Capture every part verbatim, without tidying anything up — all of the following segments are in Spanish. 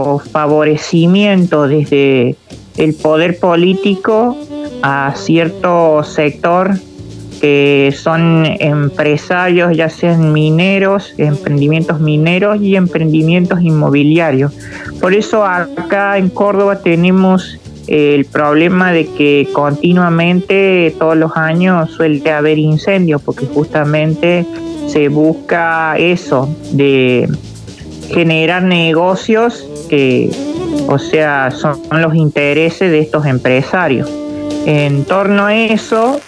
mucho favorecimiento desde el poder político a cierto sector que son empresarios, ya sean mineros, emprendimientos mineros y emprendimientos inmobiliarios. Por eso acá en Córdoba tenemos el problema de que continuamente, todos los años, suele haber incendios, porque justamente se busca eso, de generar negocios que, o sea, son los intereses de estos empresarios. En torno a eso,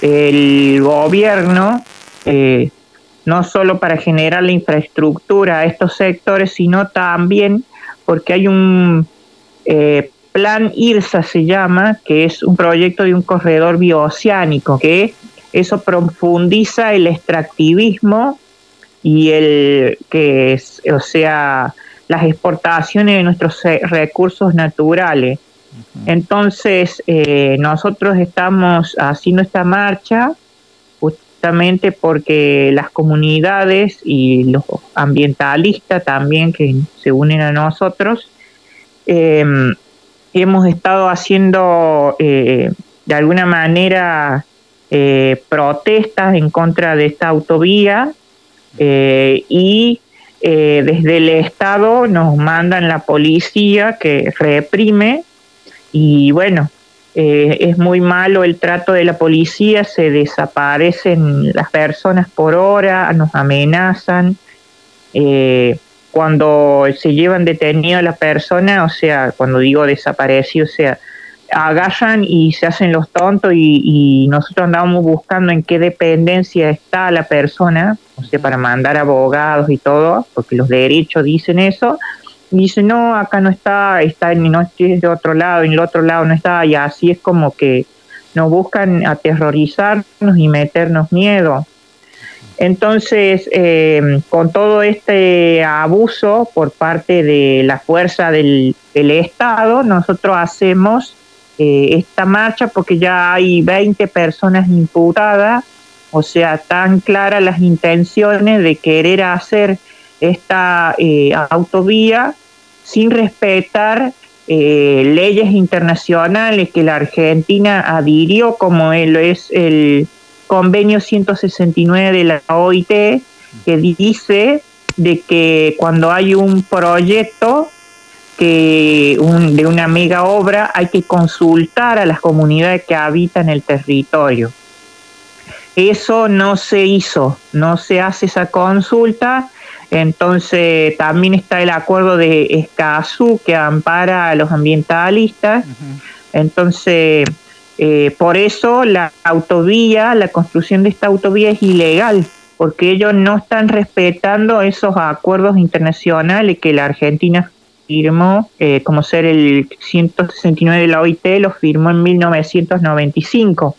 el gobierno, eh, no solo para generar la infraestructura a estos sectores, sino también porque hay un eh, plan IRSA, se llama, que es un proyecto de un corredor bioceánico, que eso profundiza el extractivismo y el que es, o sea, las exportaciones de nuestros recursos naturales. Entonces, eh, nosotros estamos haciendo esta marcha justamente porque las comunidades y los ambientalistas también que se unen a nosotros, eh, hemos estado haciendo eh, de alguna manera eh, protestas en contra de esta autovía eh, y eh, desde el Estado nos mandan la policía que reprime. Y bueno, eh, es muy malo el trato de la policía, se desaparecen las personas por hora, nos amenazan. Eh, cuando se llevan detenida a la persona, o sea, cuando digo desaparecido, o sea, agarran y se hacen los tontos y, y nosotros andábamos buscando en qué dependencia está la persona, o sea, para mandar abogados y todo, porque los derechos dicen eso. Y dice, no, acá no está, está en, no, es de otro lado, en el otro lado no está, y así es como que nos buscan aterrorizarnos y meternos miedo. Entonces, eh, con todo este abuso por parte de la fuerza del, del Estado, nosotros hacemos eh, esta marcha porque ya hay veinte personas imputadas, o sea, tan claras las intenciones de querer hacer esta eh, autovía sin respetar eh, leyes internacionales que la Argentina adhirió, como él es el convenio ciento sesenta y nueve de la O I T, que dice de que cuando hay un proyecto que un, de una mega obra hay que consultar a las comunidades que habitan el territorio. Eso no se hizo, no se hace esa consulta. Entonces también está el acuerdo de Escazú que ampara a los ambientalistas. Uh-huh. Entonces, eh, por eso la autovía, la construcción de esta autovía es ilegal, porque ellos no están respetando esos acuerdos internacionales que la Argentina firmó, eh, como ser el ciento sesenta y nueve de la O I T, lo firmó en mil novecientos noventa y cinco.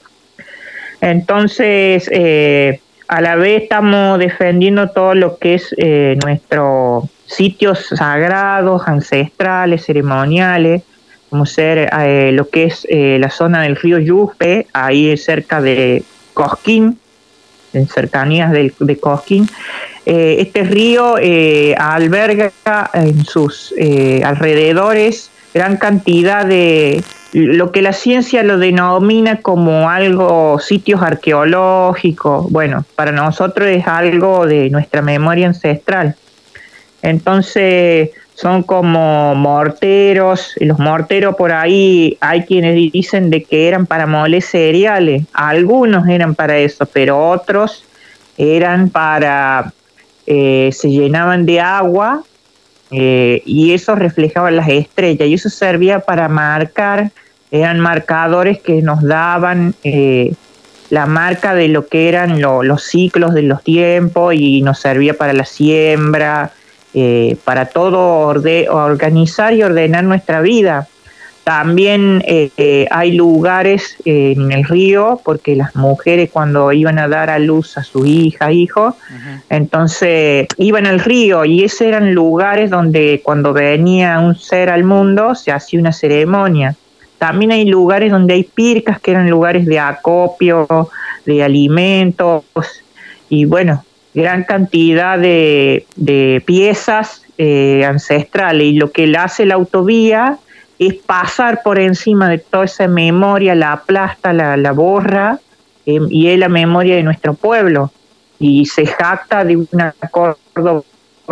Entonces, eh, a la vez estamos defendiendo todo lo que es eh, nuestros sitios sagrados, ancestrales, ceremoniales, como ser eh, lo que es eh, la zona del río Yuspe, ahí cerca de Cosquín, en cercanías de, de Cosquín. Eh, este río eh, alberga en sus eh, alrededores gran cantidad de lo que la ciencia lo denomina como algo, sitios arqueológicos. Bueno, para nosotros es algo de nuestra memoria ancestral. Entonces son como morteros, y los morteros por ahí hay quienes dicen de que eran para moler cereales, algunos eran para eso, pero otros eran para, eh, se llenaban de agua eh, y eso reflejaba las estrellas y eso servía para marcar, eran marcadores que nos daban eh, la marca de lo que eran lo, los ciclos de los tiempos y nos servía para la siembra, eh, para todo orde, organizar y ordenar nuestra vida. También eh, eh, hay lugares eh, en el río, porque las mujeres cuando iban a dar a luz a su hija, hijo, uh-huh. entonces iban al río y esos eran lugares donde cuando venía un ser al mundo se hacía una ceremonia. También hay lugares donde hay pircas, que eran lugares de acopio, de alimentos, y bueno, gran cantidad de, de piezas eh, ancestrales, y lo que le hace la autovía es pasar por encima de toda esa memoria, la aplasta, la, la borra, eh, y es la memoria de nuestro pueblo, y se jacta de una Córdoba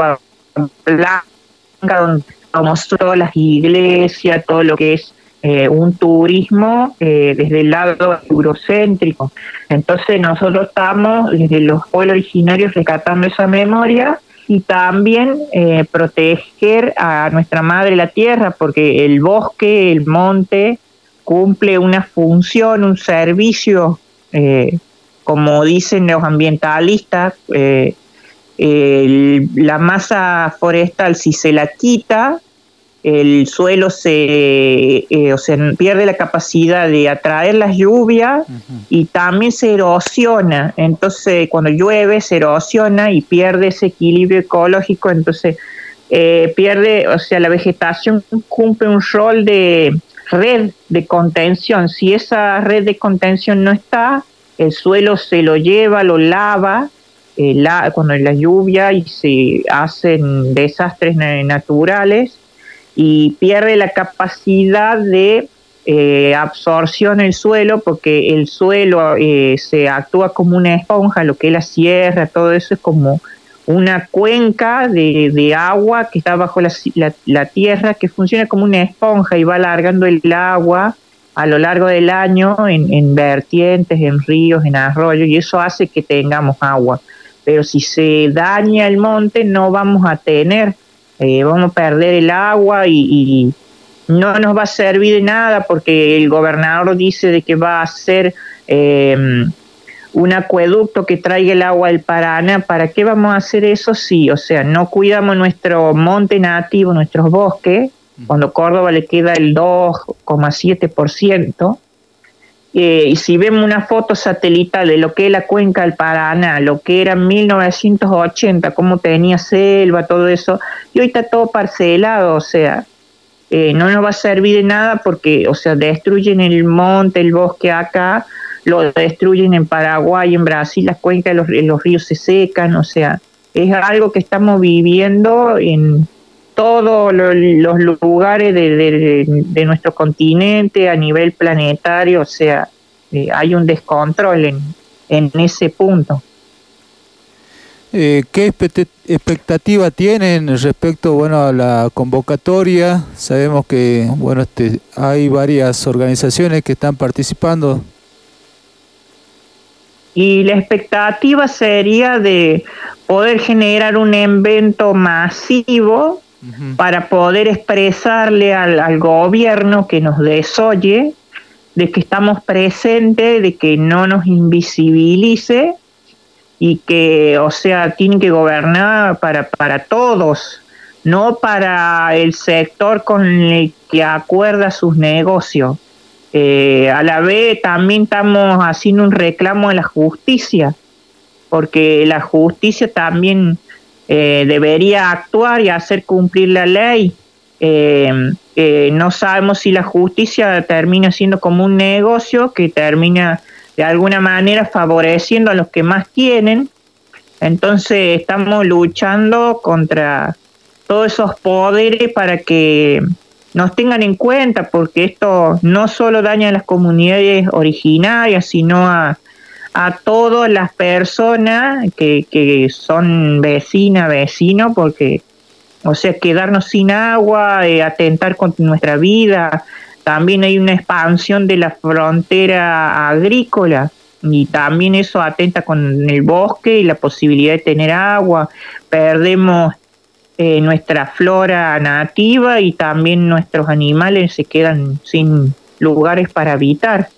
blanca donde somos todas las iglesias, todo lo que es eh, un turismo eh, desde el lado eurocéntrico. Entonces nosotros estamos desde los pueblos originarios rescatando esa memoria y también eh, proteger a nuestra madre la tierra, porque el bosque, el monte, cumple una función, un servicio, eh, como dicen los ambientalistas, eh, el, la masa forestal, si se la quita, el suelo se eh, o sea, pierde la capacidad de atraer las lluvias. Uh-huh. Y también se erosiona. Entonces cuando llueve se erosiona y pierde ese equilibrio ecológico. Entonces eh, pierde, o sea, la vegetación cumple un rol de red de contención. Si esa red de contención no está, el suelo se lo lleva, lo lava eh, la, cuando hay la lluvia y se hacen desastres naturales, y pierde la capacidad de eh, absorción el suelo, porque el suelo eh, se actúa como una esponja, lo que es la sierra, todo eso es como una cuenca de, de agua que está bajo la, la, la tierra, que funciona como una esponja y va alargando el agua a lo largo del año en, en vertientes, en ríos, en arroyos, y eso hace que tengamos agua. Pero si se daña el monte no vamos a tener Eh, vamos a perder el agua y, y no nos va a servir de nada, porque el gobernador dice de que va a hacer eh, un acueducto que traiga el agua del Paraná. ¿Para qué vamos a hacer eso? Sí, o sea, no cuidamos nuestro monte nativo, nuestros bosques, cuando Córdoba le queda el dos coma siete por ciento. Eh, y si vemos una foto satelital de lo que es la cuenca del Paraná, lo que era en mil novecientos ochenta, cómo tenía selva, todo eso, y hoy está todo parcelado, o sea, eh, no nos va a servir de nada, porque, o sea, destruyen el monte, el bosque acá, lo destruyen en Paraguay, en Brasil, las cuencas, los, los ríos se secan, o sea, es algo que estamos viviendo en todos los lugares de, de, de nuestro continente, a nivel planetario, o sea, eh, hay un descontrol en, en ese punto. Eh, ¿Qué expectativa tienen respecto, bueno, a la convocatoria? Sabemos que, bueno, este, hay varias organizaciones que están participando. Y la expectativa sería de poder generar un evento masivo, uh-huh, para poder expresarle al, al gobierno que nos desoye de que estamos presentes, de que no nos invisibilice, y que, o sea, tiene que gobernar para, para todos, no para el sector con el que acuerda sus negocios. Eh, a la vez también estamos haciendo un reclamo a la justicia, porque la justicia también eh, debería actuar y hacer cumplir la ley. Eh, eh, no sabemos si la justicia termina siendo como un negocio que termina de alguna manera favoreciendo a los que más tienen. Entonces estamos luchando contra todos esos poderes para que nos tengan en cuenta, porque esto no solo daña a las comunidades originarias, sino a, a todas las personas que, que son vecinas, vecinos, porque, o sea, quedarnos sin agua, eh, atentar contra nuestra vida. También hay una expansión de la frontera agrícola, y también eso atenta con el bosque y la posibilidad de tener agua. Perdemos eh, nuestra flora nativa, y también nuestros animales se quedan sin lugares para habitar.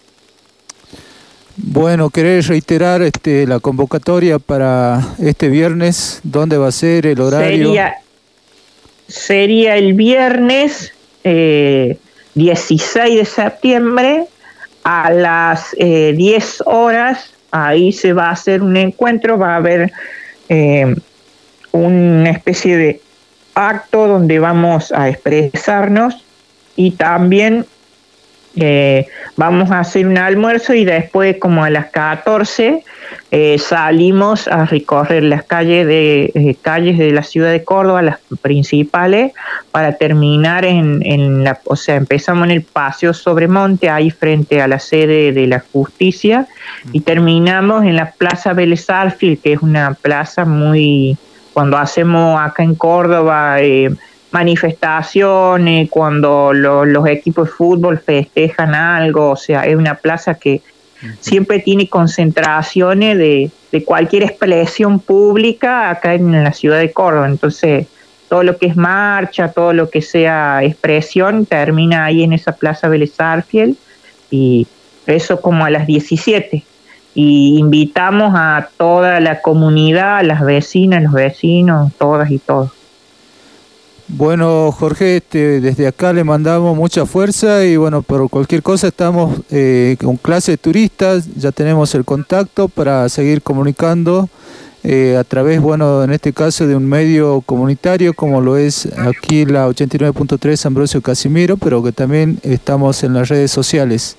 Bueno, ¿querés reiterar este, la convocatoria para este viernes? ¿Dónde va a ser el horario? Sería, sería el viernes eh, dieciséis de septiembre a las eh, diez horas. Ahí se va a hacer un encuentro, va a haber eh, una especie de acto donde vamos a expresarnos, y también Eh, vamos a hacer un almuerzo y después, como a las catorce, eh, salimos a recorrer las calles de eh, calles de la ciudad de Córdoba, las principales, para terminar en, en la, o sea, empezamos en el Paseo Sobremonte, ahí frente a la sede de la Justicia, y terminamos en la Plaza Vélez Sarsfield, que es una plaza muy, cuando hacemos acá en Córdoba eh, manifestaciones, cuando lo, los equipos de fútbol festejan algo, o sea, es una plaza que siempre tiene concentraciones de, de cualquier expresión pública acá en la ciudad de Córdoba. Entonces, todo lo que es marcha, todo lo que sea expresión, termina ahí en esa Plaza Vélez Sarsfield, y eso como a las diecisiete. Y invitamos a toda la comunidad, a las vecinas, los vecinos, todas y todos. Bueno, Jorge, este, desde acá le mandamos mucha fuerza y bueno, por cualquier cosa estamos eh, con clase de turistas, ya tenemos el contacto para seguir comunicando eh, a través, bueno, en este caso de un medio comunitario como lo es aquí la ochenta y nueve punto tres Ambrosio Casimiro, pero que también estamos en las redes sociales.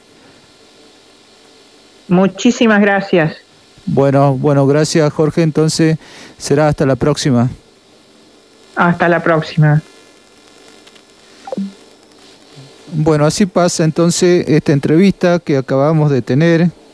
Muchísimas gracias. Bueno, bueno, gracias Jorge, entonces será hasta la próxima. Hasta la próxima. Bueno, así pasa entonces esta entrevista que acabamos de tener